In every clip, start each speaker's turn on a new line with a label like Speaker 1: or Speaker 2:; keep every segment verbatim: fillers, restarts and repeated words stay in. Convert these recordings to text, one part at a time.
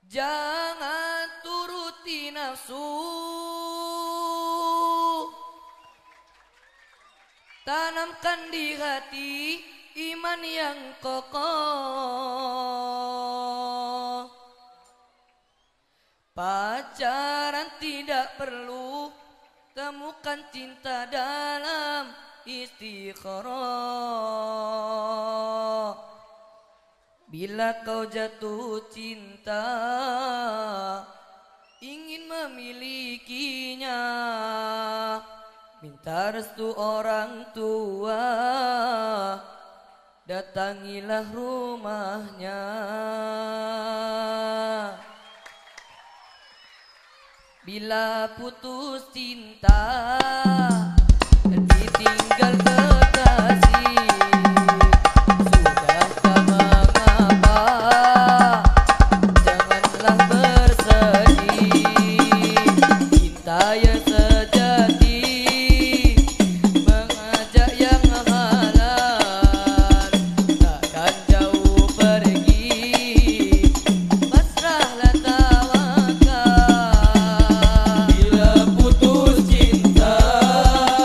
Speaker 1: Jangan turuti nafsu, tanamkan di hati iman yang kokoh. Pacaran tidak perlu, temukan cinta dalam istikharah. Bila kau jatuh cinta, ingin memilikinya, minta restu orang tua, datangilah rumahnya. Bila putus cinta, ditinggal kekasih, sudah tak mengapa, janganlah bersedih. Cinta yang sejati mengajak yang halal, takkan jauh pergi, pasrahlah tawakal. Bila putus cinta,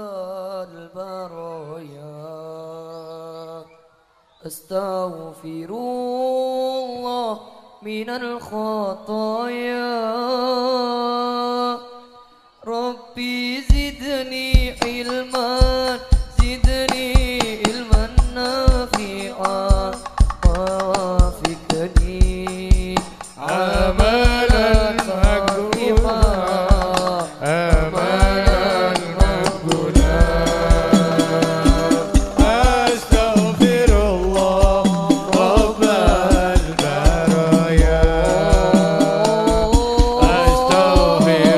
Speaker 1: البرايا أستغفر الله من الخطايا ربي زدني علما زدني علما نافعا ووفقني
Speaker 2: عملا مكروها عملا مقبولا أستغفر الله رب البرايا أستغفر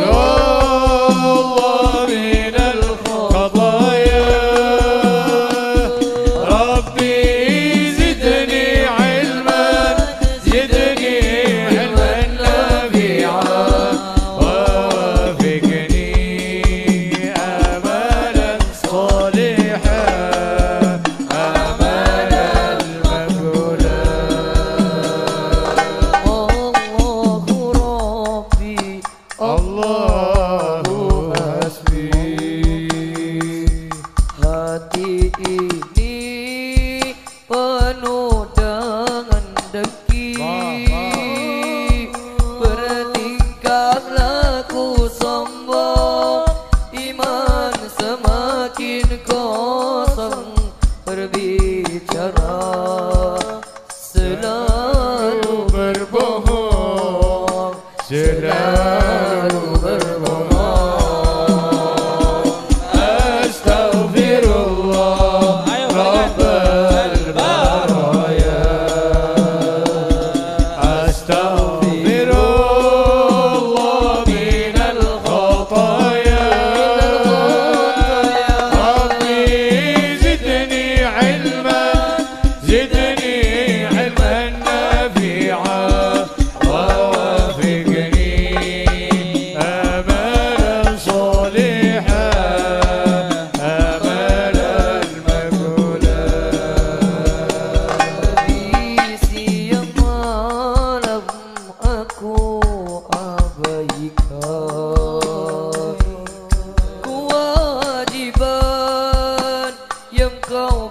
Speaker 2: الله من الخطايا ربي زدني علما زدني علما نافعا ووفقني آمالا صالحا آمالا مقبولا
Speaker 1: الله ربي
Speaker 2: الله حسبي
Speaker 1: hati ini penuh dengan dengki bertingkah laku sombong iman semakin kosong berbicara selalu berbohong
Speaker 2: selalu berbohong Astaghfirullah Rabbal baraya Astaghfirullah minal khataya Rabbi zidni ilman zidni ilman nafi'a ووفقني آمالا صالحا آمالا مقبولا
Speaker 1: Siang malam aku abaikan kewajiban yang kau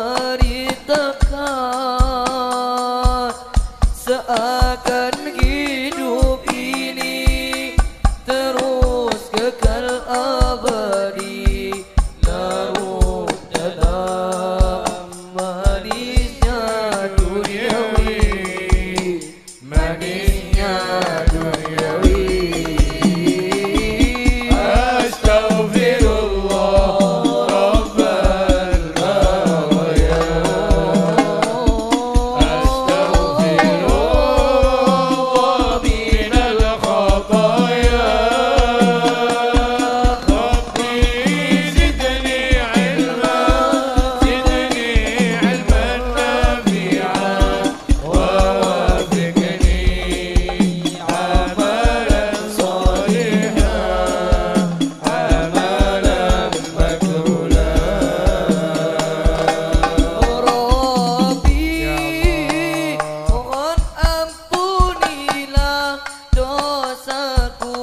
Speaker 1: perintahkan seakan hidup ini terus kekal abadi larut dalam manisnya duniawi manisnya duniawi
Speaker 2: Astaghfirullah Rabbal baraya Astaghfirullah minal khataya Rabbi zidni ilman zidni ilman nafi'an ووفقني عملا صالحا عملا مقبولا
Speaker 1: Rabbi, mohon ampunilah dosaku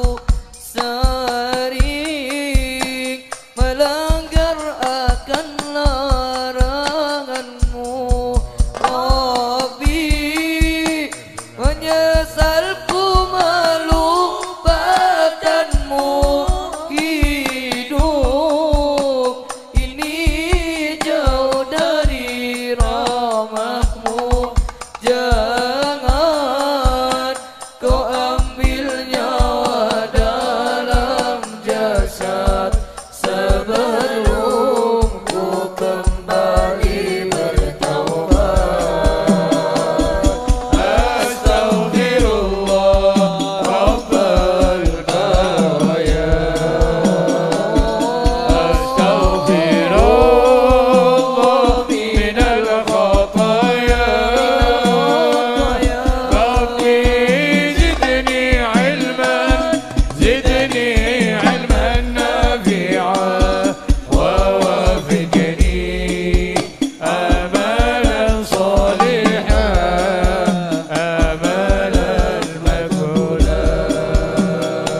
Speaker 1: sering melanggar akan laranganmu. Rabbi, menyesalku melupakanmu. Hidup ini jauh dari rahmatmu. Jangan kau ambil nyawa dalam jasad sebelum